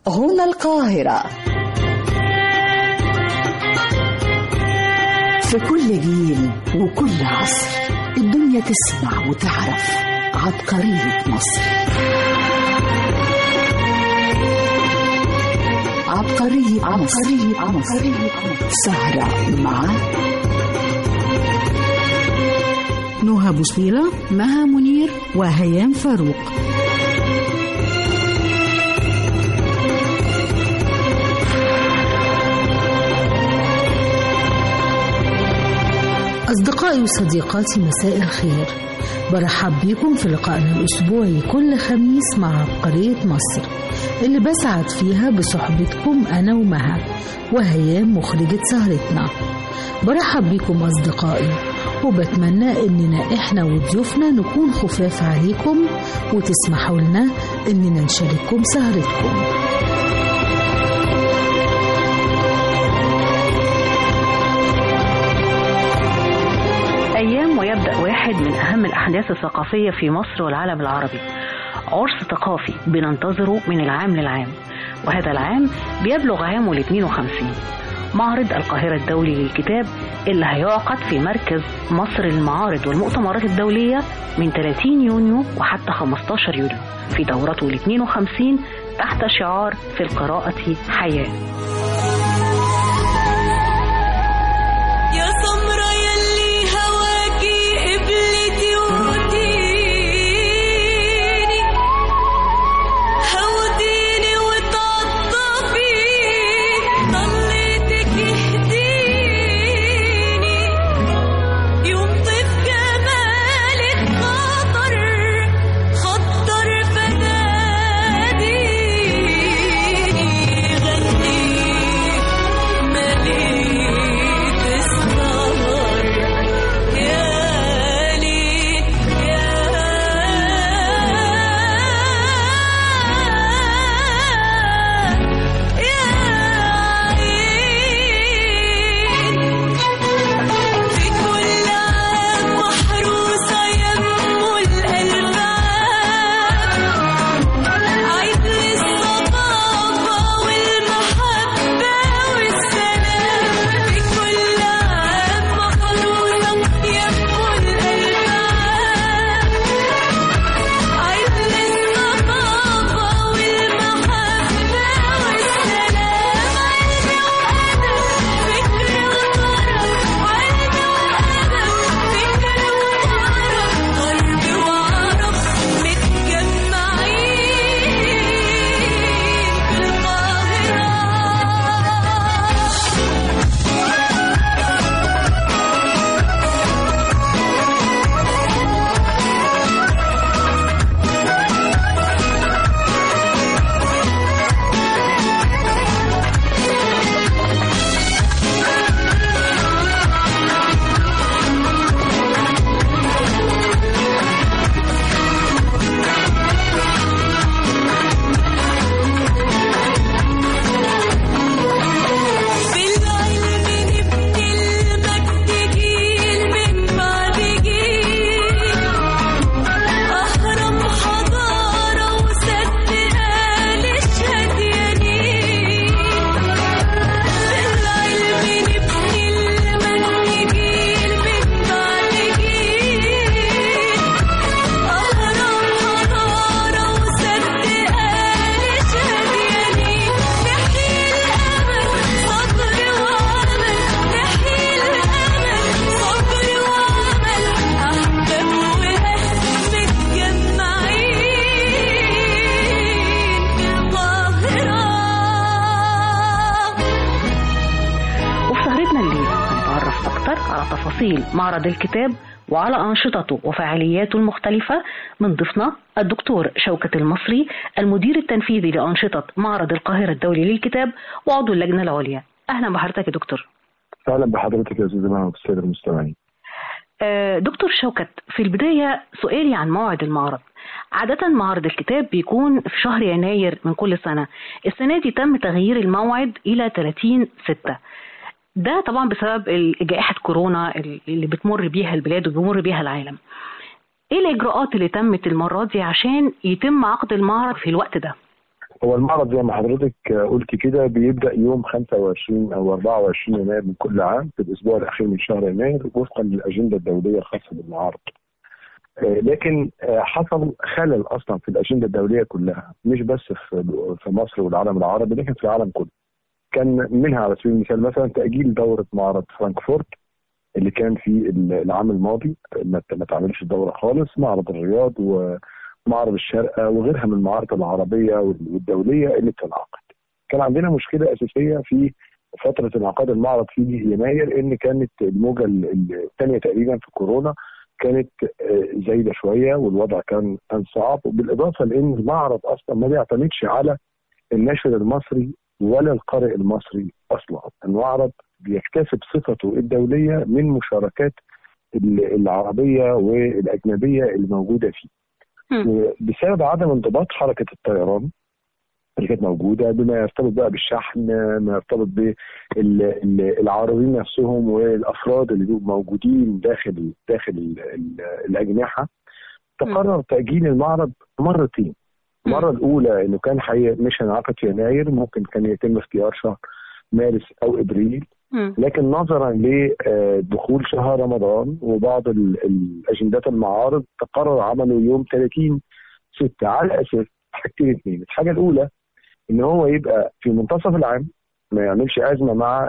هنا القاهرة. في كل جيل وكل عصر الدنيا تسمع وتعرف عبقرية مصر. عبقرية مصر. سهرة مع نهى بوصيلة، مها منير، وهيام فاروق. أصدقائي وصديقاتي، مساء الخير. برحب بكم في لقائنا الأسبوعي كل خميس مع عبقرية مصر، اللي بسعد فيها بصحبتكم أنا ومها وهيام مخرجة سهرتنا. برحب بكم أصدقائي، وبتمنى إننا إحنا وضيوفنا نكون خفاف عليكم وتسمحوا لنا إننا نشارككم سهرتكم. أيام ويبدأ واحد من أهم الأحداث الثقافية في مصر والعالم العربي، عرس ثقافي بننتظره من العام للعام، وهذا العام بيبلغ عامه 52. معرض القاهرة الدولي للكتاب اللي هيعقد في مركز مصر للمعارض والمؤتمرات الدولية من 30 يونيو وحتى 15 يوليو في دورته 52 تحت شعار في القراءة حياة. معرض الكتاب وعلى أنشطته وفعالياته المختلفة من ضيفنا الدكتور شوكت المصري، المدير التنفيذي لأنشطة معرض القاهرة الدولي للكتاب وعضو اللجنة العليا. أهلا بحضرتك يا دكتور. أهلا بحضرتك يا أستاذ مها والسادة المستمعين. دكتور شوكت، في البداية سؤالي عن موعد المعرض. عادة معرض الكتاب بيكون في شهر يناير من كل سنة، السنة دي تم تغيير الموعد إلى 30/6. ده طبعا بسبب جائحة كورونا اللي بتمر بيها البلاد وبيمر بيها العالم. ايه الاجراءات اللي تمت المرة دي عشان يتم عقد المعرض في الوقت ده؟ هو المعرض زي ما حضرتك قلت كده بيبدأ يوم 25 أو 24 يناير من كل عام في الأسبوع الأخير من شهر يناير وفقا للأجندة الدولية الخاصة بالمعارض. لكن حصل خلل أصلا في الأجندة الدولية كلها، مش بس في مصر والعالم العربي لكن في العالم كله. كان منها على سبيل المثال مثلا تأجيل دورة معرض فرانكفورت اللي كان في العام الماضي، ما تعملش الدورة خالص، معرض الرياض ومعرض الشارقة وغيرها من المعارض العربية والدولية اللي بتنعقد. كان عندنا مشكلة أساسية في فترة انعقاد المعرض في يناير، إن كانت الموجة الثانية تقريبا في كورونا كانت زايدة شوية والوضع كان صعب، وبالإضافة لأن المعرض أصلا ما بيعتمدش على الناشر المصري ولا القارئ المصري أصلا. المعرض بيكتسب صفته الدولية من مشاركات العربية والأجنبية اللي موجودة فيه. بسبب عدم انضباط حركة الطيران اللي كانت موجودة بما يرتبط بقى بالشحن، ما يرتبط بالعارضين نفسهم والأفراد اللي موجودين داخل الأجنحة، تقرر تأجيل المعرض مرتين. المرة الأولى إنه كان مش هينعقد في يناير، ممكن كان يتم اختيار شهر مارس أو إبريل، لكن نظرا لدخول شهر رمضان وبعض الأجندات المعارض تقرر عمله يوم 30/6 على أساس حاجتين اتنين. الحاجة الأولى إن هو يبقى في منتصف العام، ما يعملش أزمة مع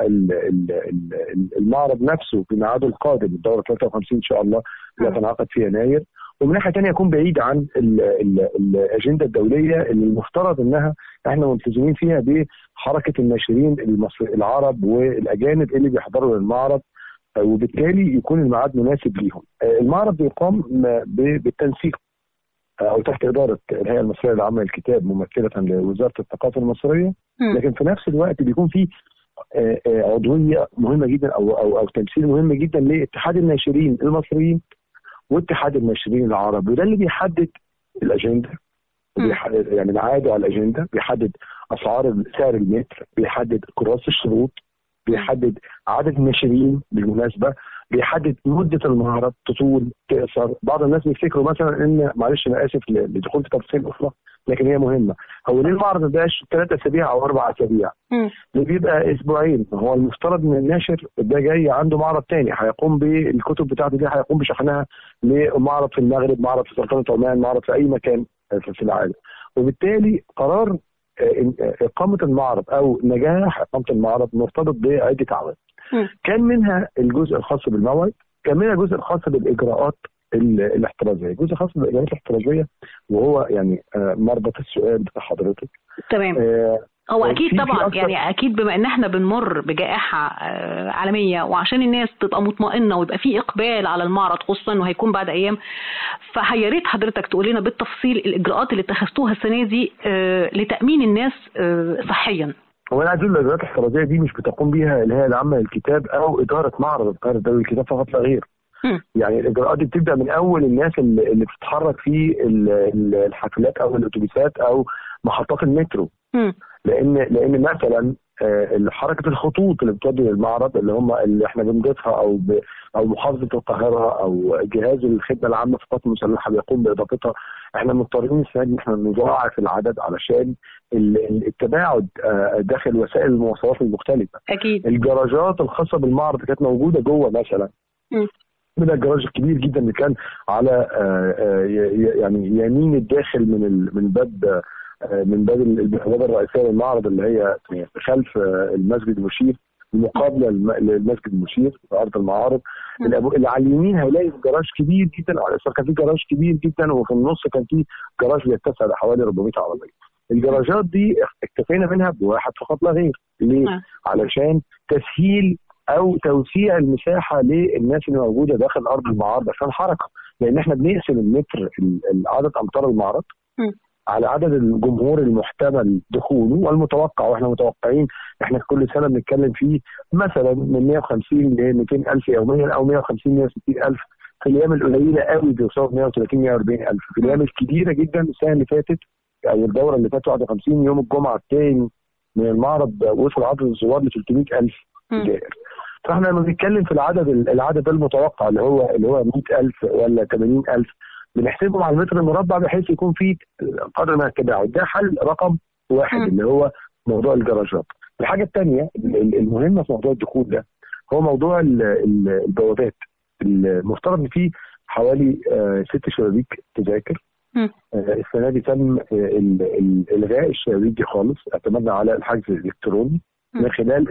المعرض نفسه في ميعاده القادم، الدورة 53 إن شاء الله اللي هتنعقد في يناير. ومن ناحية تانية يكون بعيد عن الأجندة الدولية اللي المفترض إنها إحنا ملتزمين فيها بحركة الناشرين العرب والأجانب اللي بيحضروا للمعرض، وبالتالي يكون الميعاد مناسب ليهم. المعرض بيقام بالتنسيق أو تحت إدارة الهيئة المصرية للعامة للكتاب ممثلة لوزارة الثقافة المصرية، لكن في نفس الوقت بيكون في عضوية مهمة جدا أو تمثيل مهم جدا لاتحاد الناشرين المصريين واتحاد الناشرين العرب، وده اللي بيحدد الأجندة، يعني ميعاده على الأجندة، بيحدد سعر المتر، بيحدد كراسة الشروط، بيحدد عدد الناشرين بالمناسبة، بيحدد مدة المعرض تطول تقصر. بعض الناس بيفتكروا مثلا ان، معلش انا اسف لدخول في تفاصيل اخرى لكن هي مهمة، هو ليه المعرض ما بقاش 3 أسابيع او 4 أسابيع؟ اللي بيبقى اسبوعين. هو المفترض ان الناشر ده جاي عنده معرض تاني هيقوم بالكتب بتاعته دي، هيقوم بشحنها لمعرض في المغرب، معرض في سلطنة عمان، معرض في اي مكان في العالم. وبالتالي قرار إقامة المعرض أو نجاح إقامة المعرض مرتبط بعدة عوامل. كان منها الجزء الخاص بالموعد، كان منها الجزء الخاص بالإجراءات الاحترازية. الجزء الخاص بالإجراءات الاحترازية وهو يعني مربط السؤال بتاع حضرتك. تمام. هو أكيد طبعا يعني أكيد بما إن احنا بنمر بجائحة عالمية وعشان الناس تبقى مطمئنة ويبقى في إقبال على المعرض خصوصا إنه هيكون بعد أيام، فيا ريت حضرتك تقول لنا بالتفصيل الإجراءات اللي اتخذتوها السنة دي لتأمين الناس صحيا. هو أنا عايز أقول الإجراءات الاحترازية دي مش بتقوم بيها الهيئة العامة للكتاب أو إدارة معرض القاهرة الدولي للكتاب فقط لا غير. يعني الإجراءات دي بتبدأ من أول الناس اللي بتتحرك في الحافلات أو الأتوبيسات أو محطات المترو. لأن مثلا حركة الخطوط اللي بتودي للمعرض اللي احنا بنضيفها أو محافظة القاهرة أو جهاز الخدمة العامة في القوات المسلحة بيقوم بإضافتها. احنا مضطرين السنة دي احنا نضاعف العدد علشان التباعد داخل وسائل المواصلات المختلفة. أكيد. الجراجات الخاصة بالمعرض كانت موجودة جوه مثلا. من الجراج الكبير جدا اللي كان على يعني يمين الداخل من باب البوابه الرئيسيه للمعرض اللي هي خلف المسجد المشير، مقابله للمسجد المشير في ارض المعارض. اللي على اليمين هيلاقي جراج كبير جدا، على اليسار كان في جراج كبير جدا، وفي النص كان في جراج بيتسع لحوالي 400 عربيه. الجراجات دي اكتفينا منها بواحد فقط لا غير. ليه؟ علشان تسهيل او توسيع المساحه للناس اللي موجوده داخل ارض المعارض عشان حركه، لان احنا بنقسم المتر عدد امتار المعرض على عدد الجمهور المحتمل دخوله والمتوقع. واحنا متوقعين، احنا كل سنه بنتكلم فيه مثلا من 150 ل 200 الف يوميا، او 150 160 الف في الايام القليله قوي بيوصلوا 130 140 الف. في الايام الكبيره جدا السنه اللي فاتت او الدوره اللي فاتت 51 يوم الجمعه الثاني من المعرض وصل عدد الزوار ل 300 الف زائر. فاحنا لما بنتكلم في العدد المتوقع اللي هو 100,000 ولا 80,000 بنحسبهم على المتر المربع بحيث يكون فيه قدر من التباعد. ده حل رقم واحد اللي هو موضوع الجراجات. الحاجه الثانيه المهمه في موضوع الدخول ده هو موضوع البوابات. المفترض ان في حوالي 6 شبابيك تذاكر. السنه دي تم الغاء الشبابيك دي خالص، اعتمدنا على الحجز الالكتروني من خلال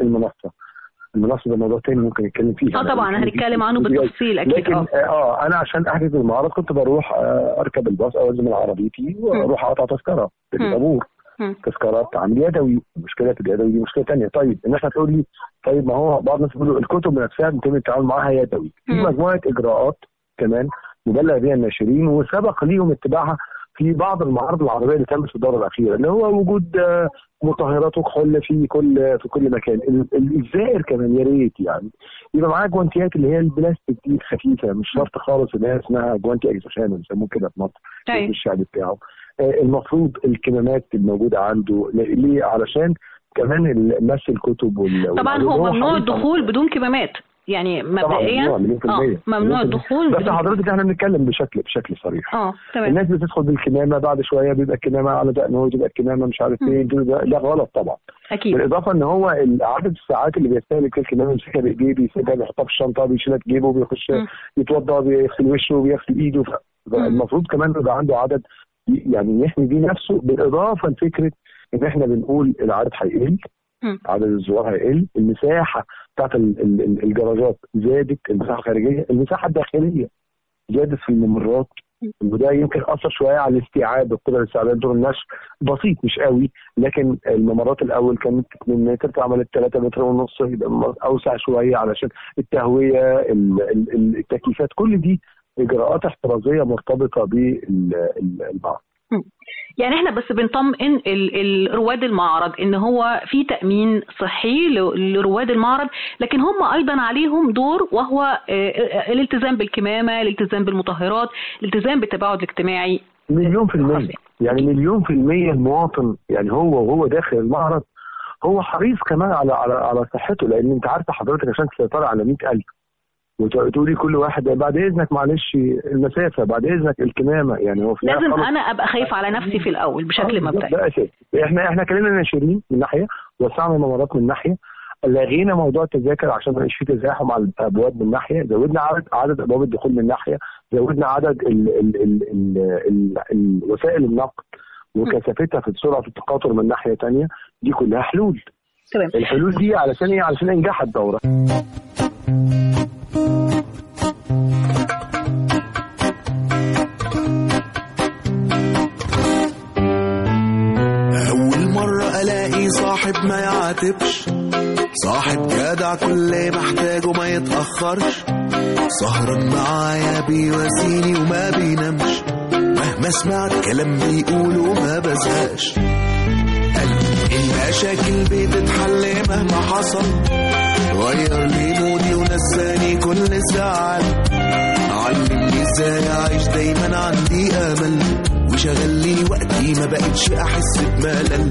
المنصه ده موضوع تاني ممكن نتكلم فيه. طبعا هنتكلم عنه بالتفصيل اكيد. لكن انا عشان احجز المعرض كنت بروح اركب الباص او الزم عربيتي واروح اقطع تذكره في الطابور. تذكرات عن يدوي. مشكله اليدوي دي مشكله ثانيه. طيب الناس هتقول لي طيب ما هو بعض الناس بيقولوا الكتب نفسها بيتم التعامل معاها يدوي. في مجموعه اجراءات كمان مبلغ بها الناشرين وسبق ليهم اتباعها في بعض المعارض العربيه اللي تمت في الدوره الاخيره، اللي هو وجود مطهرات وكحول في كل مكان. الزائر كمان يا ريت يعني يبقى معاه جوانتيات اللي هي البلاستيك دي الخفيفه، مش شرط خالص اللي هي اسمها جوانتي اكزوشان بيسموه كده في مصر في الشعب بتاعه. المفروض الكمامات الموجوده عنده ليه؟ علشان كمان مس الكتب طبعا هو ممنوع الدخول بدون كمامات يعني مبدئيا ممنوع الدخول. بس حضرتك احنا بنتكلم بشكل صريح. تمام. الناس بتدخل بالكمامه بعد شويه بيبقى الكمامه على دقنه، تبقى الكمامه مش عارف ايه، ده غلط طبعا. اكيد. بالاضافه ان هو عدد الساعات اللي بيستهلك الكمامه يمسكها بايديه، بيسيبها بيحطها في الشنطه، بيشيلها في جيبه، بيخش يتوضا، بيغسل وشه وبيغسل ايده. المفروض كمان يبقى عنده عدد يعني يحمي بيه نفسه، بالاضافه لفكره ان احنا بنقول العدد هيقل، عدد الزوار هيقل، المساحه بتاعت الجراجات زادت، المساحه الخارجيه، المساحه الداخليه زادت في الممرات، وده يمكن اثر شويه على الاستيعاب، القدره الاستيعابيه دور النشر بسيط مش قوي، لكن الممرات الاول كانت 2 متر اتعملت 3 متر ونص، يبقى اوسع شويه علشان التهويه، التكييفات، كل دي اجراءات احترازيه مرتبطه بالبعض. يعني احنا بس بنطمئن رواد المعرض ان هو في تأمين صحي لرواد المعرض، لكن هم ايضا عليهم دور وهو الالتزام بالكمامة، الالتزام بالمطهرات، الالتزام بالتباعد الاجتماعي. 100%. يعني 100% المواطن يعني هو داخل المعرض هو حريص كمان على صحته، لان انت عارفه حضرتك عشان تسيطري على 100,000 وتقولي كل واحد بعد اذنك معلش المسافه، بعد اذنك الكمامه، يعني هو في لازم انا ابقى خايف على نفسي في الاول بشكل مبدئي. ده اساسي. احنا كلمنا ناشرين من ناحيه، وسعنا الممرات من ناحيه، لغينا موضوع التذاكر عشان ما يبقاش في تزاحم على الابواب من ناحيه، زودنا عدد ابواب الدخول من ناحيه، زودنا عدد وسائل النقل وكثافتها في سرعه التقاطر من ناحيه ثانيه. دي كلها حلول. تمام. الحلول دي علشان ايه؟ علشان انجاح الدوره. أول مرة ألاقي صاحب ما يعاتبش، صاحب جدع كل محتاجه ما يتأخرش، سهران معايا بيواسيني وما بينامش، مهما سمعت كلام بيقوله ما بزهقش، المشاكل بتتحل مهما حصل، غير لي مودي ونساني كل زعل، علمني ازاي اعيش دايما عندي امل، وشغلني وقتي ما بقتش احس بملل،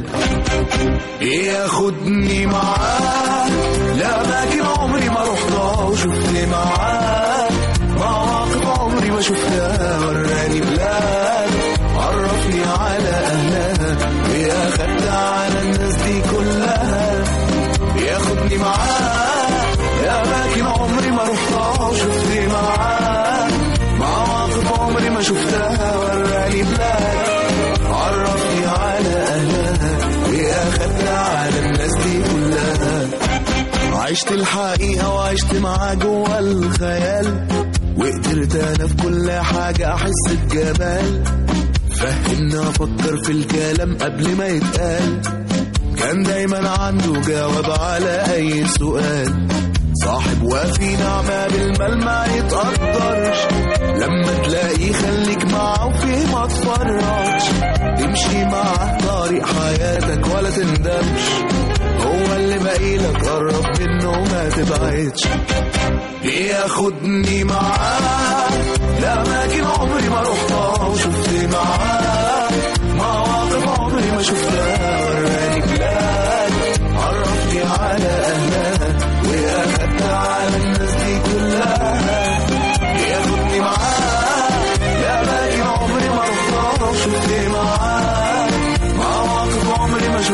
ياخدني معاه لأماكن عمري ما رحتها وشفت معاه مواقف عمري ما شفتها، وراني بلاد عرفني على اهلها، وياخدت على الناس دي كلها، ياخدني معاه لأماكن عمري ما رحتها وشفت معاه مواقف عمري ما شفتها، وراني بلاد عرفني على اهلها، وياخدت على الناس دي كلها، عشت الحقيقة وعشت معاه جوا الخيال، وقدرت انا في كل حاجة احس بجمال، فهمنا افكر في الكلام قبل ما يتقال، كان دايما عنده جواب على اي سؤال، صاحب وفي نعمة بالمال ما يتقدرش، لما تلاقيه خليك معه وفيه ما تفرطش، تمشي معه طريق حياتك ولا تندمش، هو اللي باقيلك قرب منه ما تبعدش، بياخدني معاه لأماكن عمري ما رحتها وشفت معاه مواقف عمري ما شفتها، وراني بلاد عرفني على أهلها، وأخدت على الناس دي كلها، بياخدني معاه لأماكن عمري ما رحتها وشفت معاه مواقف عمري ما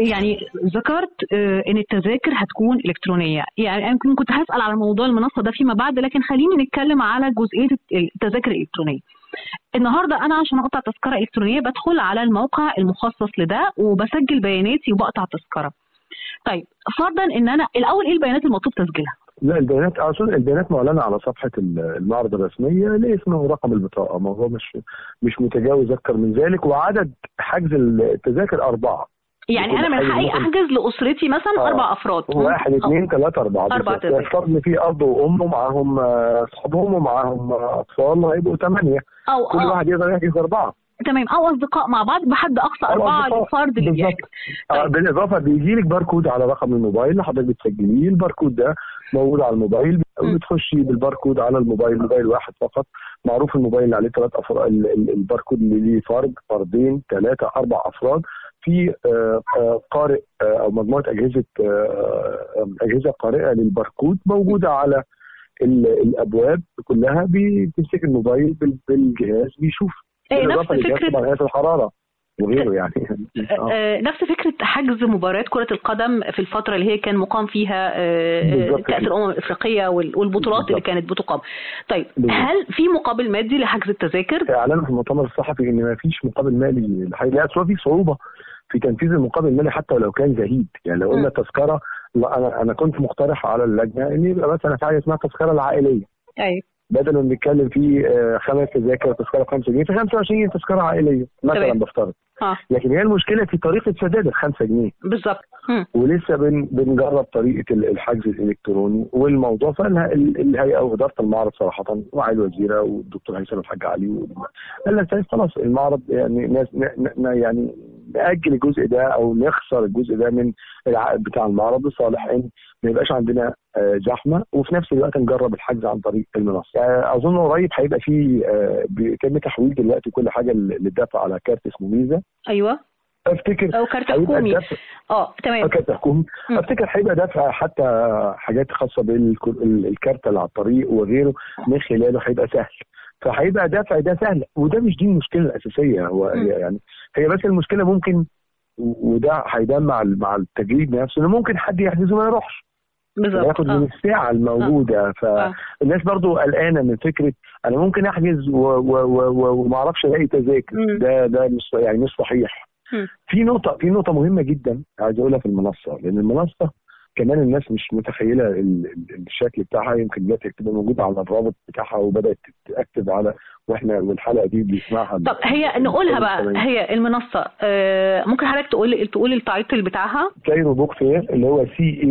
يعني ذكرت ان التذاكر هتكون الكترونيه، يعني انا كنت هسال على موضوع المنصه ده فيما بعد، لكن خليني نتكلم على جزئيه التذاكر الالكترونيه. النهارده انا عشان اقطع تذكره الكترونيه بدخل على الموقع المخصص لده وبسجل بياناتي وبقطع تذكره. طيب فرضا ان انا الاول ايه البيانات المطلوب تسجيلها؟ لا البيانات اصلا البيانات معلنه على صفحه المعرض الرسميه، الاسم ورقم البطاقه، موضوع مش متجاوز اكثر من ذلك، وعدد حجز التذاكر 4. يعني انا من حقي احجز لاسرتي مثلا 4 افراد، 1 2 3 4 افترض ان في اب وام ومعاهم اصحابهم ومعاهم اطفال هيبقوا 8 كل واحد يقدر يحجز 4. تمام، او اصدقاء مع بعض بحد اقصى 4 للفرد اللي بيحجز. بالاضافه بيجي لك باركود على رقم الموبايل اللي حضرتك بتسجليه، الباركود ده موجود على الموبايل، بتخشي بالباركود على الموبايل، موبايل واحد فقط، معروف الموبايل اللي عليه 3 افراد، الباركود اللي ليه فرد فردين 3 4 افراد، في قارئ او مجموعه اجهزه قارئه للباركود موجوده على الابواب كلها، بتمسك الموبايل بالجهاز بيشوف. نفس فكرة الحرارة وغيره يعني. نفس فكرة حجز مباريات كرة القدم في الفترة اللي هي كان مقام فيها كأس الأمم الأفريقية والبطولات اللي كانت بتقام. طيب هل في مقابل مادي لحجز التذاكر؟ اعلنوا في المؤتمر الصحفي ان ما فيش مقابل مالي الحقيقة، اصلا في صعوبة في تنفيذ المقابل المالي حتى ولو كان زهيد. يعني لو قلنا تذكرة، لا انا كنت مقترح على اللجنة ان يبقى مثلا في حاجة اسمها التذكرة العائلية. ايوه، بدل ما نتكلم في 5 تذاكر تذكره 5 جنيه، في 25 تذكره عائليه مثلا بفترض. لكن هي المشكله في طريقه سداد ال 5 جنيه بالظبط. ولسه بنجرب طريقه الحجز الالكتروني، والموضوع فالهيئه واداره المعرض صراحه ومع الوزيره والدكتور هيثم الحاج علي قال لك خلاص المعرض يعني يعني ناجل الجزء ده او نخسر الجزء ده من العائد بتاع المعرض لصالح ان ما يبقاش عندنا زحمه، وفي نفس الوقت نجرب الحجز عن طريق المنصه. اظن قريب هيبقى في بيتم تحويل دلوقتي كل حاجه للدفع على كارت اسمه ميزه. ايوه افتكر او كارت حكومي. تمام، كارت حكومي. افتكر هيبقى دفع حتى حاجات خاصه بالكارت اللي على الطريق وغيره من خلاله هيبقى سهل، فهيبقى دفع ده سهل، وده مش دي المشكله الاساسيه. هو يعني هي بس المشكله ممكن، وده هيبان مع التجريد نفسه، انه ممكن حد يحجز وما يروحش بالظبط، ياخد من الساعه الموجوده. فالناس برضو قلقانه من فكره انا ممكن احجز وما اعرفش الاقي تذاكر. ده مش يعني مش صحيح. في نقطه مهمه جدا عايز اقولها في المنصه، لان المنصه كمان الناس مش متخيله الشكل بتاعها. يمكن دلوقتي تبقى موجوده على الرابط بتاعها وبدات تكتب على والحلقه دي بنسمعها. طب هي نقولها بقى، هي المنصه ممكن حضرتك تقول التايتل بتاعها؟ كايرو بوك فير، اللي هو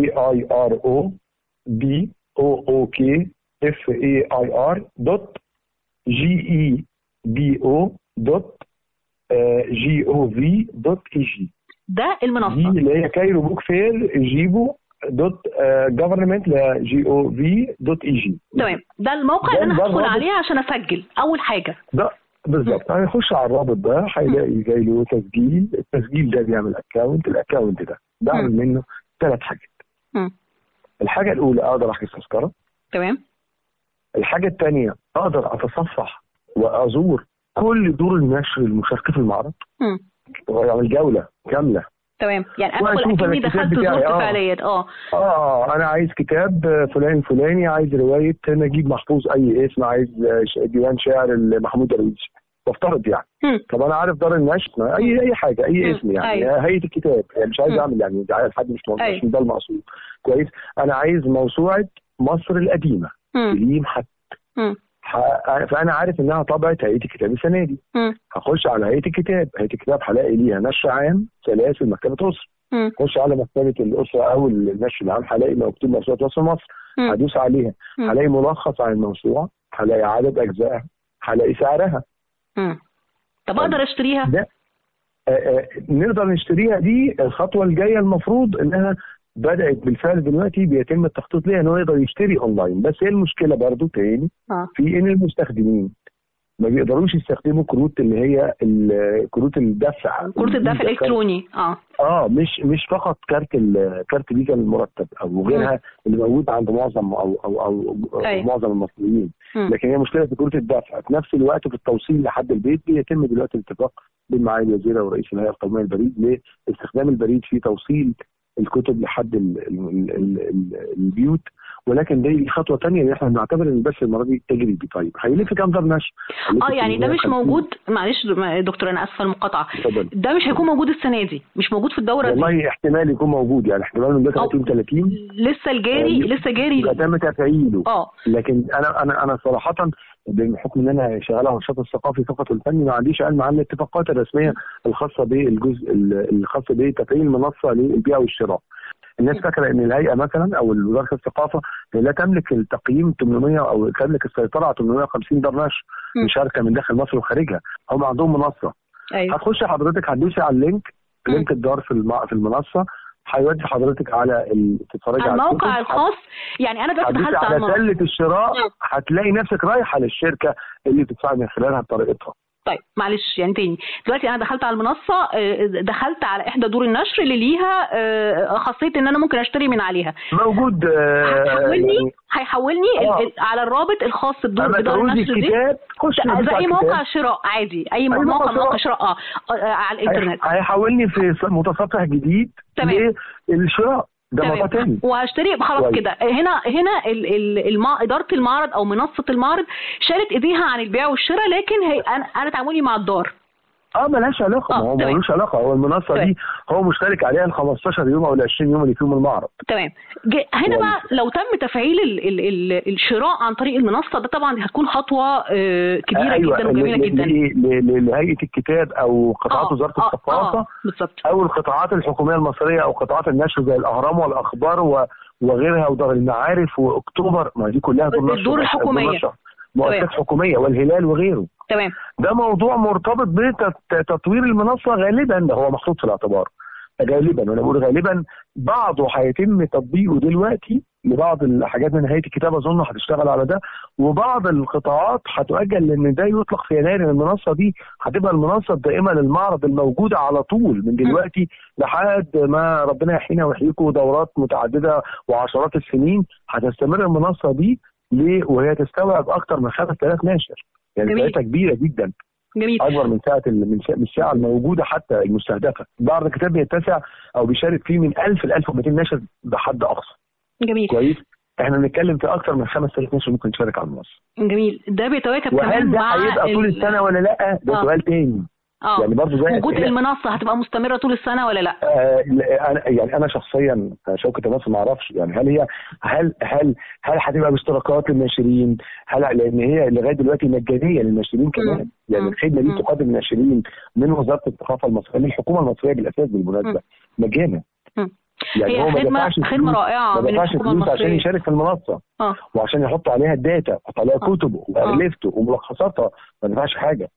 CAIROBOOK.GEBO.gov.eg. ده المنصه دي اللي هي كايرو بوك فير جيبو .government.gov.eg. تمام، ده الموقع اللي انا هدخل عليه عشان اسجل اول حاجه. ده بالظبط. هيخش على الرابط ده هيلاقي جاي له تسجيل. التسجيل ده بيعمل اكونت. الاكونت ده بعمل منه 3 حاجات. الحاجه الاولى اقدر احجز تذكره. تمام. الحاجه الثانيه اقدر اتصفح وازور كل دور النشر المشاركه في المعرض واعمل جوله كامله. تمام، يعني ادخل اكني دخلت زرت فعليا. انا عايز كتاب فلان فلاني، عايز روايه نجيب محفوظ اي اسم، عايز ديوان شعر محمود درويش بفترض يعني. طب انا عارف دار النشر اي حاجه اي اسم يعني. هيئه الكتاب يعني مش عايز اعمل يعني دعايه لحد مش ده المقصود. كويس. انا عايز موسوعه مصر القديمه ليه حد، فانا عارف انها طبعت هيئه الكتاب السنه دي. هخش على هيئه الكتاب. هيئه الكتاب هلاقي ليها نشر عام سلاسل مكتبه اسره. هخش على مكتبه الاسره او النشر العام هلاقي مكتوب موسوعه مصر. هدوس عليها هلاقي ملخص عن الموسوعه، هلاقي عدد اجزائها، هلاقي سعرها. طب اقدر اشتريها؟ ده نقدر نشتريها. دي الخطوه الجايه المفروض انها بدأت بالفعل دلوقتي بيتم التخطيط ليها ان هو يقدر يشتري اونلاين. بس هي المشكله برضو تاني في ان المستخدمين ما بيقدروش يستخدموا كروت اللي هي كروت الدفع، كروت الدفع الالكتروني. مش فقط كارت فيزا المرتب او غيرها اللي موجود عند معظم او معظم المصريين، لكن هي مشكله في كروت الدفع. في نفس الوقت في التوصيل لحد البيت بيتم دلوقتي الاتفاق بين معالي الوزيره ورئيس الهيئه القوميه للبريد لاستخدام البريد في توصيل الكتب لحد البيوت، ولكن دي خطوه ثانيه اللي احنا بنعتبر ان بس المره دي تجريبي. طيب هيلف كام دار نشر؟ يعني ده مش موجود. معلش دكتور انا اسفه المقاطعه، ده مش هيكون موجود السنه دي، مش موجود في الدوره دي. والله احتمال يكون موجود، يعني احتمال من 30 لسه جاري تم تفعيله. لكن انا صراحه بحكم ان انا شغال على النشاط الثقافي فقط والفني ما عنديش علم عن الاتفاقات الرسميه الخاصه بالجزء الخاص بتفعيل المنصه للبيع والشراء. الناس فاكره ان الهيئه مثلا او وزاره الثقافه لا تملك التقييم 800 او تملك السيطره على 850 دار نشر مشاركه من داخل مصر وخارجها. هم عندهم منصه. أيوة. هتخش حضرتك هتدوسي على لينك الدار في المنصه، هيودي حضرتك على تتفرجي على الموقع الخاص. يعني انا دلوقتي دخلت على سله الشراء هتلاقي نفسك رايحه للشركه اللي بتدفعي من خلالها بطريقتها. طيب معلش يعني تاني، دلوقتي انا دخلت على المنصه، دخلت على احدى دور النشر اللي ليها خاصيه ان انا ممكن اشتري من عليها. موجود. هيحولني على الرابط الخاص بدور النشر دي، زي موقع شراء عادي، اي موقع شراء على الانترنت. هيحولني في متصفح جديد للشراء. ده موضوع تاني. وهشتري خلاص كده. هنا اداره المعرض او منصه المعرض شالت ايديها عن البيع والشراء، لكن هي انا تعاملي مع الدار. ملهاش علاقه. هو ملوش علاقه. هو المنصه دي هو مشترك عليها ال 15 يوم او ال 20 يوم اللي فيهم المعرض. تمام. هنا بقى لو تم تفعيل الشراء عن طريق المنصه، ده طبعا هتكون خطوه كبيره جدا وجميله جدا لهيئه الكتاب او قطاعات وزاره الثقافه او القطاعات الحكوميه المصريه او قطاعات النشر زي الاهرام والاخبار وغيرها ودار المعارف واكتوبر. ما دي كلها الدور الحكوميه، مؤسسات حكوميه والهلال وغيره. تمام. ده موضوع مرتبط بتطوير المنصه غالبا، ده هو محطوط في الاعتبار غالبا، وانا بقول غالبا بعضه هيتم تطبيقه دلوقتي لبعض الحاجات من هيئه الكتاب اظن هتشتغل على ده، وبعض القطاعات هتؤجل لان ده يطلق في يناير. المنصه دي هتبقى المنصه الدائمه للمعرض الموجوده على طول من دلوقتي لحد ما ربنا يحيينا ويحييكم، دورات متعدده وعشرات السنين هتستمر المنصه دي وهي تستوعب اكثر من 5000 ناشر. يعني مساحتها كبيره جدا. جميل. اكبر من الساعه الموجوده حتى المستهدفه. بعض الكتاب بيتسع او بيشارك فيه من 1000 ل 1200 ناشر بحد اقصى. جميل. كويس. احنا بنتكلم في اكثر من 5000 ناشر ممكن يشارك على المنصه. جميل. ده بيتواكب كمان وهل ده هيبقى طول السنه ولا لا؟ ده سؤال تاني. يعني برضه زي وجود المنصه هتبقى مستمره طول السنه ولا لا؟ انا شخصيا شوكة مصر ما اعرفش. يعني هل هتبقى باشتراكات للناشرين؟ لان هي لغايه دلوقتي مجانيه للناشرين كمان. يعني الخدمه دي تقدم للناشرين من وزاره الثقافه المصريه، من الحكومه المصريه بالاساس بالمناسبه مجانا. يعني هي خدمه رائعه من الحكومه المصريه عشان يشارك في المنصه وعشان يحط عليها الداتا، يحط عليها كتبه واغلفته وملخصاتها، ما دفعش حاجه.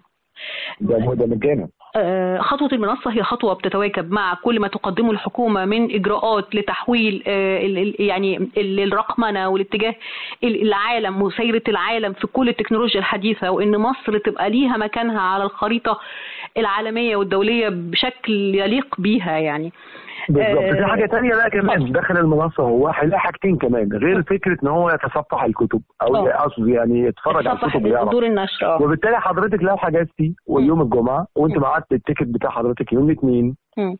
ده مجانا. خطوة المنصة هي خطوة بتتواكب مع كل ما تقدمه الحكومة من إجراءات لتحويل يعني الرقمنة والاتجاه العالم وسيرة العالم في كل التكنولوجيا الحديثة، وإن مصر تبقى ليها مكانها على الخريطة العالمية والدولية بشكل يليق بيها يعني. بالظبط. في حاجه ثانيه بقى كمان داخل المنصه، هو هيلاقي حاجتين كمان غير فكره ان هو يتصفح الكتب او اقصد يعني يتفرج على الكتب دور النشر. وبالتالي حضرتك لو حجزتي ويوم الجمعه وانت معاك التيكت بتاع حضرتك يوم الاثنين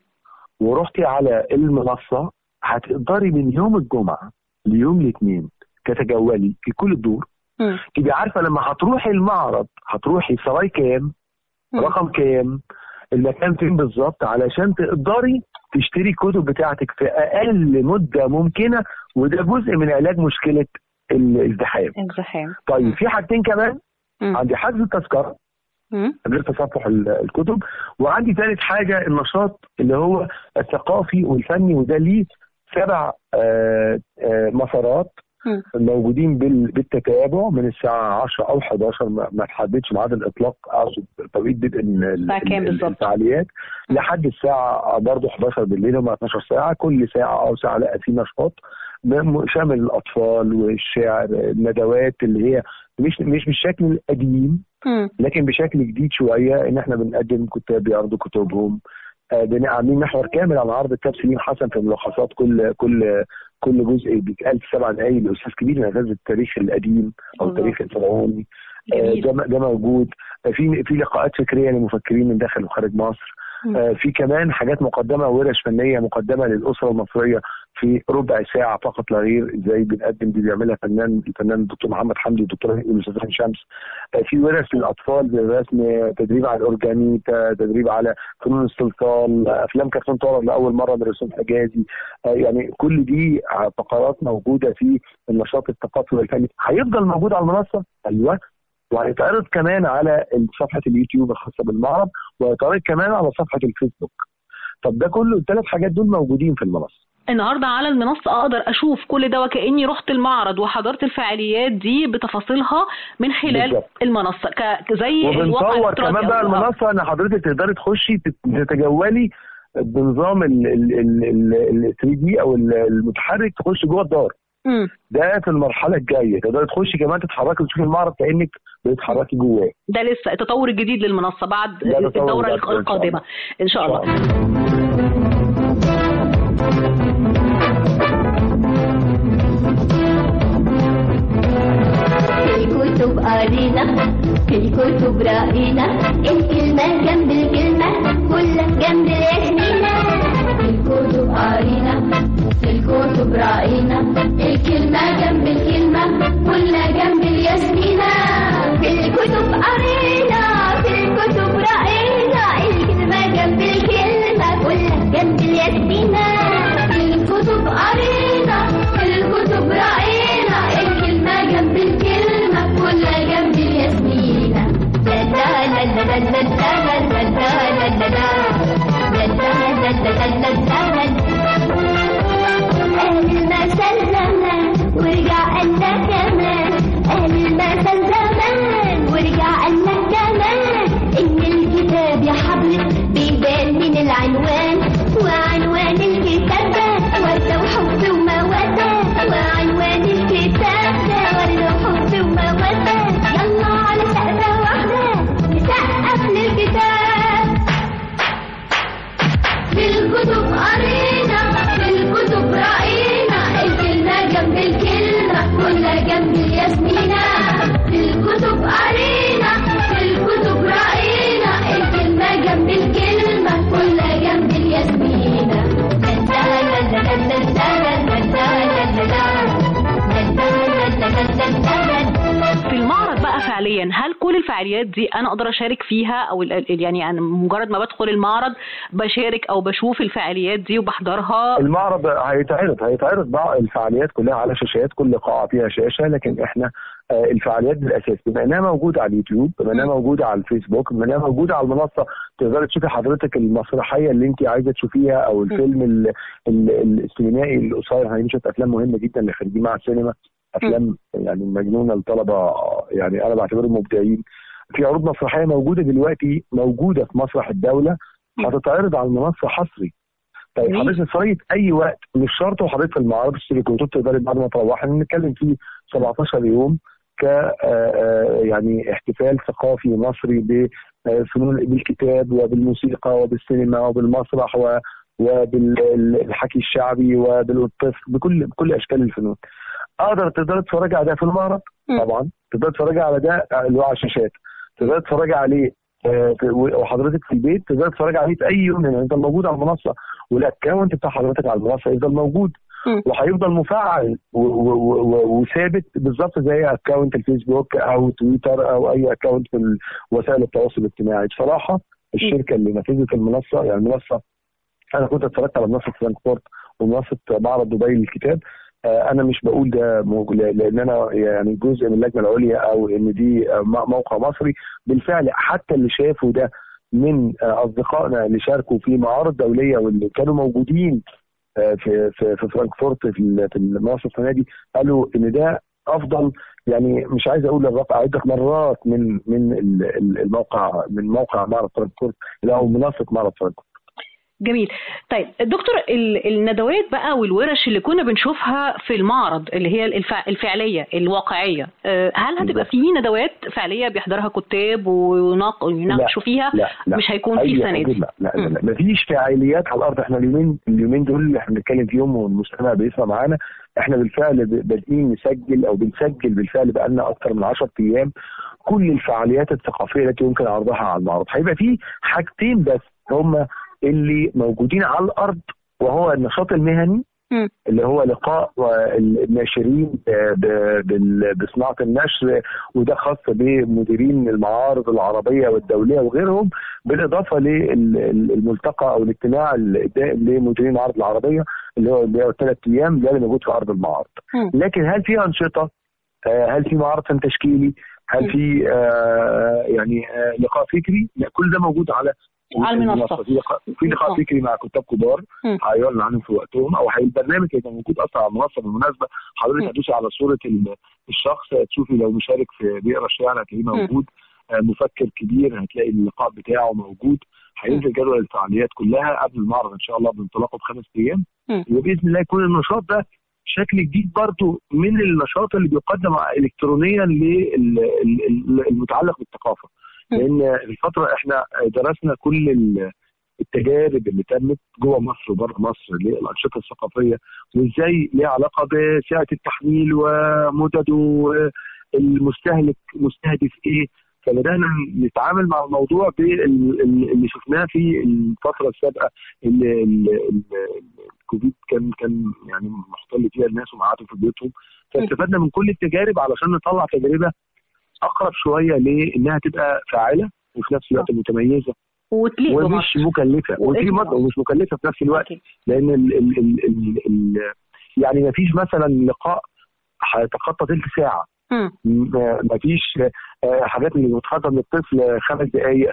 ورحتي على المنصه، هتقدري من يوم الجمعه ليوم الاثنين تتجولي في كل الدور. تبقي عارفه لما هتروحي المعرض هتروحي سراي كام، رقم كام، المكان فين بالظبط، علشان تقدري تشتري الكتب بتاعتك في اقل مده ممكنه، وده جزء من علاج مشكله الازدحام. طيب في حاجتين كمان، عندي حجز التذكره غير تصفح الكتب، وعندي ثالث حاجه النشاط اللي هو الثقافي والفني، وده ليه 7 مسارات موجودين بالتتابع من الساعه 10 او 11، ما تحددش ميعاد الاطلاق، اقصد توقيت بدء الفعاليات لحد الساعه برضه 11 بالليل، هم 12 ساعه، كل ساعه او ساعه لا في نشاط شامل الاطفال والشعر، الندوات اللي هي مش بالشكل القديم لكن بشكل جديد شويه، ان احنا بنقدم كتاب بيعرضوا كتبهم. عاملين محور كامل عن عرض كتاب سليم حسن في ملخصات كل جزء بيتقال في 7 دقايق لاستاذ كبير من اساتذه التاريخ القديم او التاريخ الفرعوني. ده موجود. في لقاءات فكريه للمفكرين من داخل وخارج مصر. في كمان حاجات مقدمه ورش فنيه مقدمه للاسره المصريه في ربع ساعه فقط لا غير، ازاي بنقدم دي بيعملها الفنان الدكتور محمد حمدي والدكتور الاستاذ شمس. في ورش للاطفال بالرسم، تدريب على الاورجاني، تدريب على فنون الصلصال، افلام كرتون طارق لاول مره برسوم حجازي. يعني كل دي فقرات موجوده في النشاط الثقافي والفني، هيفضل موجود على المنصه. ايوه، وهيتعرض كمان على صفحه اليوتيوب الخاصه بالمعرض، وهيتعرض كمان على صفحه الفيسبوك. طب ده كله ال3 حاجات دول موجودين في المنصه. النهارده على المنصه اقدر اشوف كل ده وكاني رحت المعرض وحضرت الفعاليات دي بتفاصيلها من خلال بالضبط المنصه زي وبنصور كمان بقى المنصه ان حضرتك تقدري تخشي تتجولي بنظام ال 3D او المتحرك، تخشي جوه الدار. ده في المرحله الجايه تقدري تخشي كمان تتحركي وتشوفي المعرض كانك بتتحركي جواه. ده لسه التطور الجديد للمنصه بعد الدوره القادمه ان شاء الله. الكتب قرينا، الكتب رأينا، الكلمة جنب الكلمة كلها جنب الياسمينة. الكتب قرينا، الكتب رأينا، الكلمة جنب الكلمة كلها جنب الياسمينة. الكتب قرينا، الكتب رأينا، الكلمة جنب الكلمة كلها جنب الياسمينة. الكتب قرينا، الكتب رأينا، الكلمة جنب الكلمة كلها جنب الياسمينة. أهل المثل زمان ورجع قالنا كمان، أهل المثل زمان ورجع قالنا كمان، إن الكتاب يا حضرتك بيبان من العنوان، وعنوان الكتاب ده وردة وحب ومودة، وعنوان الكتاب ده وردة وحب ومودة. يلا على سقفة واحدة نسقف للكتاب. بالكتب قرينا، بالكتب رأينا، الكلمة جنب الكلمة كلها جنب الياسمينة. بالكتب قرينا، بالكتب رأينا، الكلمة جنب الكلمة كلها جنب الياسمينة. في المعرض بقى فعليا هل كل الفعاليات دي انا اقدر اشارك فيها، او يعني انا مجرد ما بدخل المعرض بشارك او بشوف الفعاليات دي وبحضرها؟ المعرض هيتعرض بقى الفعاليات كلها على شاشات، كل قاعه فيها شاشه، لكن احنا الفعاليات بالاساس بما انها موجوده على اليوتيوب، بما انها موجوده على الفيسبوك، بما انها موجوده على المنصه، تقدري تشوفي حضرتك المسرحيه اللي انت عايزه تشوفيها او الفيلم السينمائي القصير. هنشوف افلام مهمه جدا لخريجين مع السينما، افلام يعني مجنونه لطلبه، يعني انا بعتبرهم مبدعين. في عروض مسرحيه موجوده دلوقتي، موجوده في مسرح الدوله، هتتعرض على المنصه حصري. طيب حضرتك تتفرجي اي وقت، مش شرط وحضرتك في المعرض تشتري كتب، تقدري بعد ما تروحي نتكلم فيه 17 يوم ك يعني احتفال ثقافي مصري بفنون بالكتاب وبالموسيقى وبالسينما وبالمسرح وبالحكي الشعبي وبالطفل، بكل اشكال الفنون. تقدر تتفرجي على ده في المعرض طبعا، تقدر تتفرجي على ده اللي هو على الشاشات، تقدر تتفرجي عليه وحضرتك في البيت، تقدر تتفرجي عليه في اي يوم، لانه يفضل موجود على المنصه، والاكونت بتاع حضرتك على المنصه يفضل موجود وهيفضل مفعل وثابت بالظبط زي اكونت الفيسبوك او تويتر او اي اكونت في وسائل التواصل الاجتماعي. بصراحه الشركه اللي نفذت المنصه، يعني المنصه انا كنت اتفرجت على منصه فرانكفورت ومنصه معرض دبي للكتاب، انا مش بقول ده لان انا يعني جزء من اللجنه العليا او ان دي موقع مصري. بالفعل حتى اللي شافوا ده من اصدقائنا اللي شاركوا في معارض دوليه واللي كانوا موجودين في فرانكفورت في المنصه السنه دي، قالوا ان ده افضل، يعني مش عايز اقول الرقم عده مرات من الموقع، من موقع معرض فرانكفورت او منصه معرض فرانكفورت. جميل. طيب دكتور، الندوات بقى والورش اللي كنا بنشوفها في المعرض اللي هي الفعلية الواقعية، هل هتبقى في ندوات فعلية بيحضرها كتاب ويناقشوا فيها؟ لا. مش هيكون في السنة دي؟ لا مفيش فعاليات على الأرض. احنا اليومين دول اللي احنا بنتكلم فيهم والمستمع بيسمع معانا، احنا بالفعل بادئين نسجل او بنسجل بالفعل بقالنا اكثر من 10 ايام كل الفعاليات الثقافية التي يمكن عرضها على المعرض. هيبقى في حاجتين بس هم اللي موجودين على الأرض، وهو النشاط المهني اللي هو لقاء الناشرين بصناعة النشر، وده خاص بمديرين المعارض العربية والدولية وغيرهم، بالإضافة للملتقى أو الاجتماع الدائم لمديرين المعارض العربية اللي هو 3 أيام ده اللي موجود في أرض المعارض. لكن هل في أنشطة؟ هل في معرض تشكيلي؟ هل في لقاء فكري؟ لا، كل ده موجود على المنصة. في لقاء فكري مع كتاب كبار هيعلن عنهم في وقتهم، او البرنامج هيبقى موجود اصلا على المنصه. بالمناسبه حضرتك هتدوسي على صوره الشخص تشوفي لو مشارك في بيقرا الشعر هتلاقيه موجود، مفكر كبير هتلاقي اللقاء بتاعه موجود. هينزل جدول الفعاليات كلها قبل المعرض ان شاء الله بانطلاقه ب5 ايام، وباذن الله يكون النشاط ده شكل جديد برضو من النشاط اللي بيقدم الكترونيا للمتعلق بالثقافه. لان الفتره احنا درسنا كل التجارب اللي تمت جوه مصر وبره مصر للانشطه الثقافيه، وازاي ليها علاقه بسعه التحميل ومدده المستهلك مستهدف ايه. فبدانا نتعامل مع الموضوع باللي شفناه في الفتره السابقه اللي الكوفيد كان يعني محتل فيها الناس وقعدوا في بيوتهم، فاستفدنا من كل التجارب علشان نطلع تجربه اقرب شويه لانها تبقى فاعله وفي نفس الوقت متميزه ومش مكلفه، ومش مكلفه في نفس الوقت. لان يعني ما فيش مثلا لقاء هيتخطى ثلث ساعه، ما فيش حاجات اللي بتخاطب للطفل 5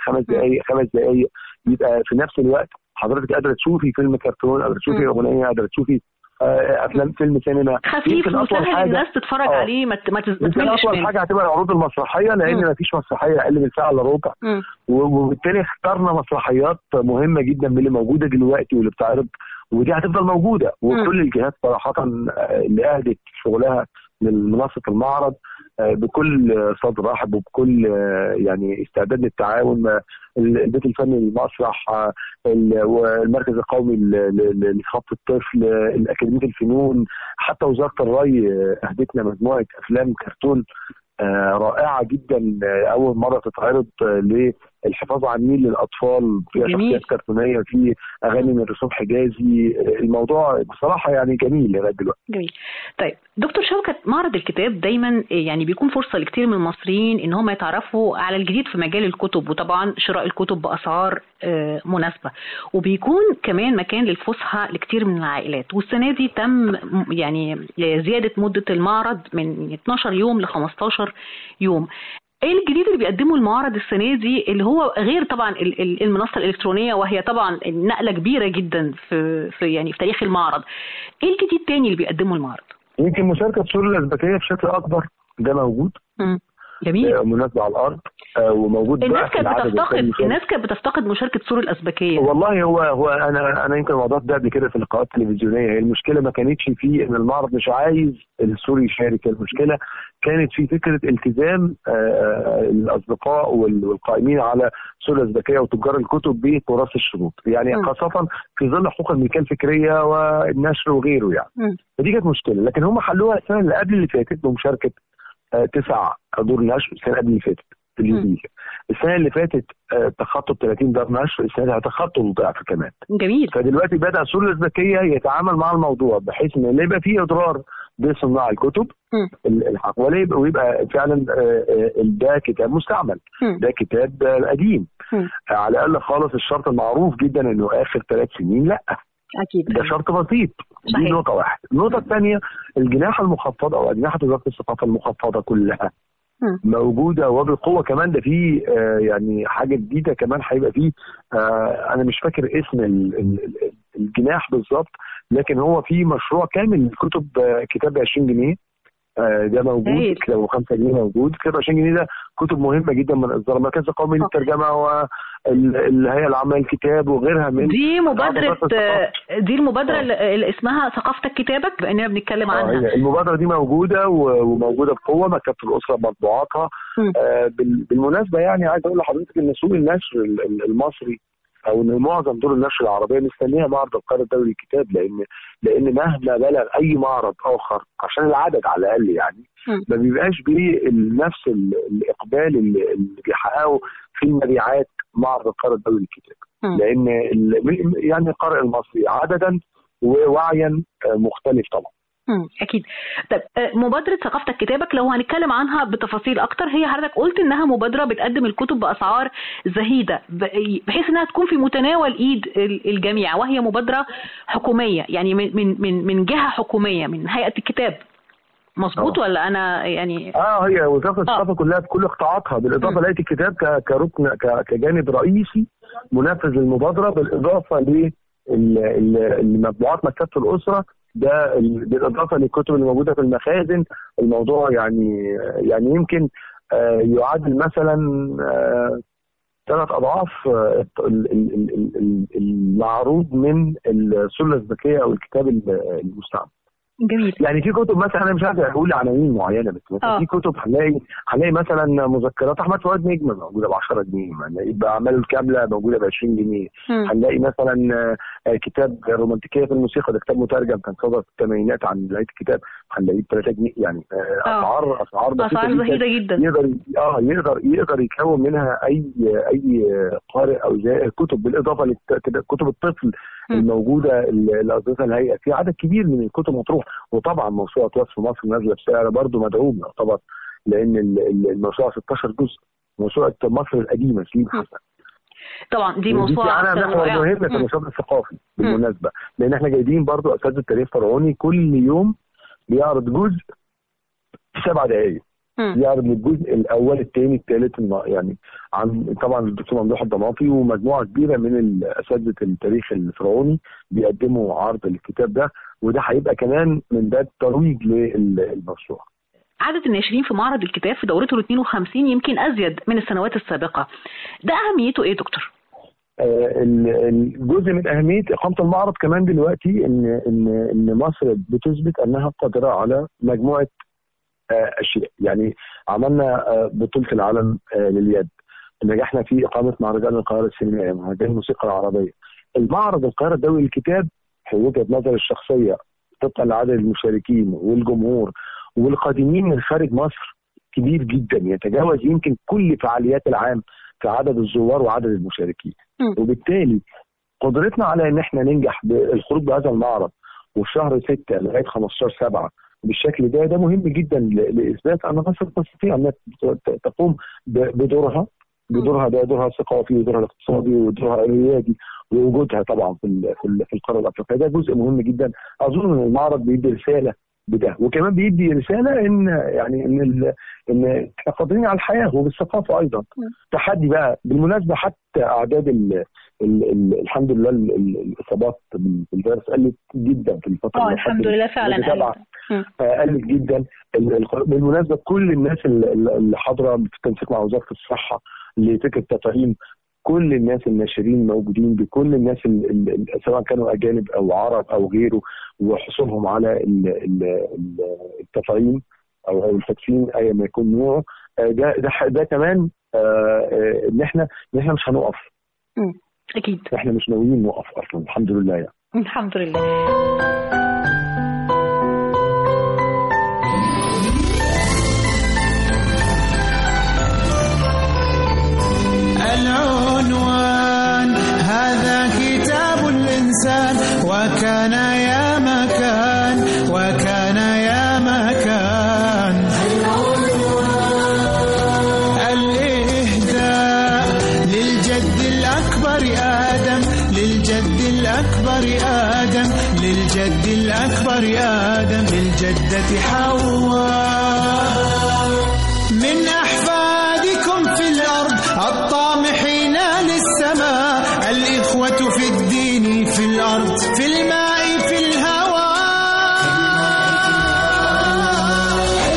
دقائق، يبقى في نفس الوقت حضرتك قادره تشوفي فيلم كرتون، قادره تشوفي اغنيه، قادره تشوفي افلام فيلم سينما خفيف وسهل الناس تتفرج عليه، ما تملش منه. حاجه هتبقى العروض المسرحيه، لان ما فيش مسرحيه اقل من ساعه الا ربع، وبالتالي اخترنا مسرحيات مهمه جدا من اللي موجوده دلوقتي واللي بتعرض، ودي هتفضل موجوده. وكل الجهات صراحه اللي اهدت شغلها لمنصه المعرض بكل صدر رحب وبكل يعني استعداد للتعاون. البيت الفني للمسرح، والمركز القومي لخط الطفل، الأكاديمية الفنون، حتى وزارة الري أهدتنا مجموعة أفلام كرتون رائعة جدا أول مرة تتعرض للحفاظ على النيل للأطفال، فيها شخصيات كرتونية، في أغاني من رسوم حجازي. الموضوع بصراحة يعني جميل لغاية دلوقتي. جميل. طيب دكتور شوكت، معرض الكتاب دايما يعني بيكون فرصة لكثير من المصريين إن هم يتعرفوا على الجديد في مجال الكتب، وطبعا شراء الكتب بأسعار مناسبة، وبيكون كمان مكان للفسحة لكثير من العائلات. والسنة دي تم يعني زيادة مدة المعرض من 12 يوم ل 15 يوم. ايه الجديد اللي بيقدمه المعرض السنه دي، اللي هو غير طبعا المنصه الالكترونيه وهي طبعا نقله كبيره جدا في يعني في تاريخ المعرض؟ ايه الجديد تاني اللي بيقدمه المعرض؟ يمكن مشاركه سور الازبكيه بشكل اكبر، ده موجود. جميل. مناسبة على الارض وموجود. الناس كانت بتفتقد مشاركه سور الازبكيه. والله هو انا يمكن وضحت ده قبل كده في اللقاءات التلفزيونيه. هي المشكله ما كانتش في ان المعرض مش عايز السوري يشارك، المشكله كانت في فكره التزام الاصدقاء والقائمين على سور الازبكيه وتجار الكتب بتراث الشروط، يعني خاصه في ظل حقوق الملكيه الفكريه والنشر وغيره يعني. فدي كانت مشكله، لكن هم حلوها السنه اللي قبل اللي فاتت بمشاركه 9 دور نشر السنه قبل اللي فاتت في اليوبيل. السنه اللي فاتت تخطوا 30 دار نشر، السنه دي هتخطوا الضعف كمان. جميل. فدلوقتي بدا سور الازبكيه يتعامل مع الموضوع بحيث ان يبقى فيه اضرار بصناع الكتب ويبقى فعلا ده كتاب مستعمل، ده كتاب قديم على الاقل خالص. الشرط المعروف جدا انه اخر 3 سنين لا، اكيد ده شرط بسيط. دي نقطه واحده. النقطه الثانيه الجناح المخفض او اجنحه وزاره الثقافه المخفضه كلها موجوده وبقوه كمان. ده في يعني حاجه جديده كمان هيبقى فيه، انا مش فاكر اسم الجناح بالظبط، لكن هو في مشروع كامل كتب كتاب ب 20 جنيه ده موجود، لو 5 جنيه موجود. كتاب 20 جنيه ده كتب مهمه جدا من اصدار المركز القومي للترجمه والهيئه العامه للكتاب وغيرها من دي المبادره اللي اسمها ثقافتك كتابك باننا بنتكلم عنها. المبادره دي موجوده وموجوده بقوه، مكتبه الاسره بمطبوعاتها. بالمناسبه يعني عايز اقول لحضرتك ان سوق النشر المصري او ان معظم دور النشر العربيه مستنيه معرض القاهره الدولي للكتاب، لان مهما بلغ اي معرض اخر عشان العدد على الاقل يعني ما بيبقاش بنفس الاقبال اللي بيحققه في المبيعات معرض القاهره الدولي للكتاب، لان يعني القارئ المصري عددا ووعيا مختلف طبعا. اكيد. طب مبادره ثقافتك كتابك لو هنتكلم عنها بتفاصيل اكتر، هي حضرتك قلت انها مبادره بتقدم الكتب باسعار زهيده بحيث انها تكون في متناول ايد الجميع، وهي مبادره حكوميه يعني من جهه حكوميه من هيئه الكتاب، مظبوط ولا انا يعني؟ هي وزاره الثقافه كلها بكل قطاعاتها، بالاضافه لهيئه الكتاب كركن كجانب رئيسي منفذ للمبادره، بالاضافه لمطبوعات مكتبه الاسره، ده بالاضافه للكتب اللي موجوده في المخازن. الموضوع يعني يمكن يعادل مثلا 3 أضعاف المعروض من السله الذكيه او الكتاب المستعمل. جميل. يعني في كتب مثلا انا مش عارف اقول عناوين معينه، بس مثلا في كتب هنلاقي مثلا مذكرات احمد فؤاد نجم موجوده ب 10 جنيه، هنلاقي اعماله الكامله موجوده ب 20 جنيه. هنلاقي مثلا كتاب الرومانتيكيه في الموسيقى، ده كتاب مترجم كان صدر في الثمانينات عن نهايه الكتاب، هنلاقيه ب 3 جنيه. يعني اسعار زهيده جدا. يقدر يكون منها اي قارئ او كتب، بالاضافه لكتب الطفل الموجوده اللي اصدرتها الهيئه. في عدد كبير من الكتب مطروح، وطبعا موسوعه وصف مصر نازله بسعر برضه مدعوم يعتبر، لان الموسوعه 16 جزء. موسوعه مصر القديمه سليم حسن طبعا دي موسوعه محور مهم في النشاط الثقافي بالمناسبه، لان احنا جايبين برضه اساتذه التاريخ الفرعوني كل يوم بيعرض جزء 7 دقائق، يعرض الجزء الاول الثاني الثالث، يعني عن طبعا الدكتور ممدوح الضماطي ومجموعه كبيره من اساتذه التاريخ الفرعوني بيقدموا عرض للكتاب ده، وده هيبقى كمان من باب ترويج للمشروع. عدد الناشرين في معرض الكتاب في دورته ال 52 يمكن ازيد من السنوات السابقه، ده اهميته ايه دكتور؟ الجزء من اهميه اقامه المعرض كمان دلوقتي ان مصر بتثبت انها قادره على مجموعه اشياء. يعني عملنا بطوله العالم لليد، نجحنا في اقامه مهرجان القاهره السينمائي، مهرجان الموسيقى العربيه. المعرض القاهره الدولي للكتاب في وجهه نظري الشخصيه طبقا لعدد المشاركين والجمهور والقادمين من خارج مصر كبير جدا، يتجاوز يمكن كل فعاليات العام في عدد الزوار وعدد المشاركين. وبالتالي قدرتنا على ان احنا ننجح بالخروج بهذا المعرض وفي شهر 6 لغايه 15/7 بالشكل ده مهم جدا لاثبات ان مصر تستطيع ان تقوم بدورها ده دورها الثقافي ودورها الاقتصادي ودورها الريادي ووجودها طبعا في القاره الافريقيه. ده جزء مهم جدا. اظن ان المعرض بيدي رساله بده، وكمان بيدي رساله ان يعني ان احنا قادرين على الحياه وبالثقافه ايضا. تحدي بقى بالمناسبه، حتى اعداد الحمد لله الاصابات بالفيروس قلت جدا في الفتره الحمد لله فعلا قلت جدا. بالمناسبه كل الناس اللي حاضره بتتنسق مع وزاره الصحه لفكره تطعيم كل الناس الناشرين موجودين، بكل الناس سواء كانوا اجانب او عرب او غيره، وحصولهم على التطعيم او التكفين ايا ما يكون نوعه. ده كمان ان احنا مش هنقف. اكيد احنا مش ناويين نقف اصلا، الحمد لله يعني. الحمد لله. العنوان هذا كتاب الإنسان، وكان يا مكان الإهداء للجد الأكبر آدم، للجدة حواء، من أحفادكم في الأرض الطامحين للسماء، الإخوة في الدين في الأرض في الماء في الهواء.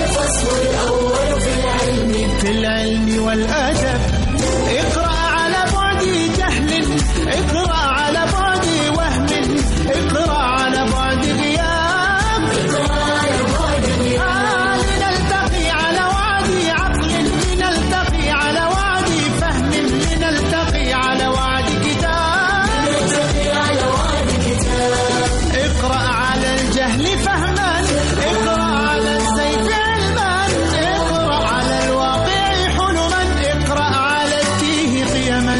اقرأ على بعد جهل، اقرأ على بعد وهم، اقرأ على بعد غياب، لنلتقي على وعد عقل، لنلتقي على وعد فهم، لنلتقي على وعد كتاب، اقرأ على الجهل فهما، اقرأ على السيف علما، اقرأ على الواقع حلما، اقرأ على التيه قيما.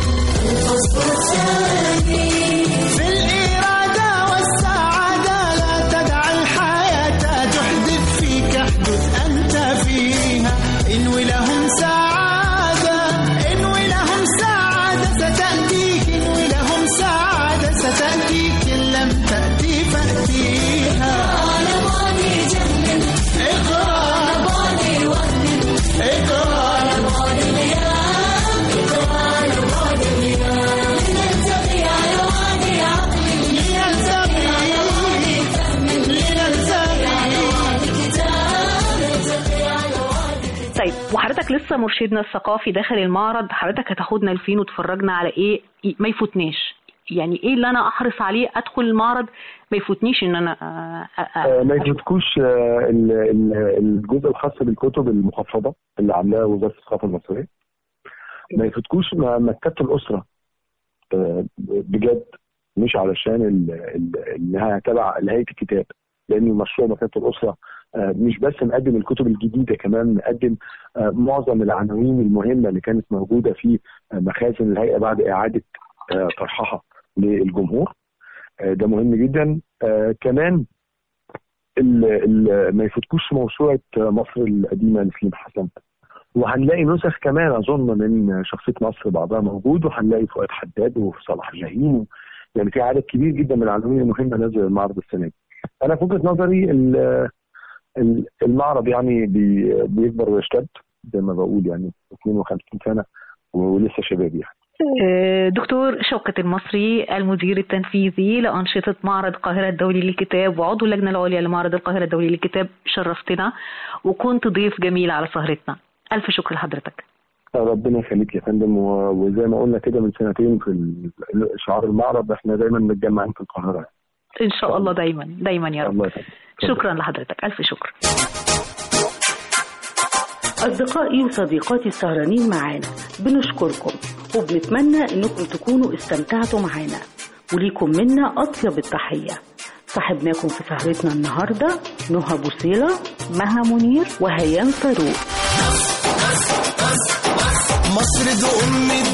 في الإرادة والسعادة لا تدع الحياة تحدث فيك، احدث أنت فيها. انوي لهم سعادة، انوي لهم سعادة ستأتيك، انوي لهم سعادة ستأتيك، إن لم تأتي فأتيها. اقرأ على بعد وهم، اقرأ على بعد غياب، اقرأ على بعد غياب، لنلتقي على وعد عقل، لنلتقي على وعد فهم، لنلتقي على وعد كتاب، نلتقي على وعد كتاب. طيب، وحضرتك لسه مرشدنا الثقافي داخل المعرض، حضرتك هتاخدنا لفين وتفرجنا على ايه ما يفوتنيش؟ يعني ايه اللي انا احرص عليه ادخل المعرض ما يفوتنيش ان انا ما يفوتكوش الجزء الخاص بالكتب المخفضه اللي عاملاها وزاره الثقافه المصريه. ما يفوتكوش مكتبه الاسره بجد، مش علشان انها تبع لهيئه الكتاب، لان مشروع مكتبه الاسره مش بس نقدم الكتب الجديده، كمان نقدم معظم العناوين المهمه اللي كانت موجوده في مخازن الهيئه بعد اعاده طرحها للجمهور. ده مهم جدا. كمان ما يفوتكوش موسوعه مصر القديمه لسليم حسن، وهنلاقي نسخ كمان اظن من شخصيه مصر بعضها موجود، وهنلاقي فؤاد حداد وصلاح جاهين، يعني في عدد كبير جدا من العناوين المهمه نازله المعرض السنه دي. انا في وجهه نظري المعرض يعني بيكبر ويشتد زي ما بقول، يعني 52 سنه ولسه شباب يعني. دكتور شوكت المصري، المدير التنفيذي لأنشطة معرض القاهرة الدولي للكتاب وعضو اللجنة العليا لمعرض القاهرة الدولي للكتاب، شرفتنا وكنت ضيف جميل على سهرتنا. ألف شكر لحضرتك. ربنا يخليك يا فندم. وزي ما قلنا كده من سنتين في شعار المعرض، احنا دايما متجمعين في القاهرة إن شاء الله، دايما دايما يا رب. شكرا لحضرتك، ألف شكر. أصدقائي وصديقاتي السهرانين معانا، بنشكركم وبنتمنى إنكم تكونوا استمتعتوا معانا، وليكم منا أطيب التحية. صاحبناكم في سهرتنا النهاردة نهى بوصيلة، مها منير، وهيام فاروق. مصر دي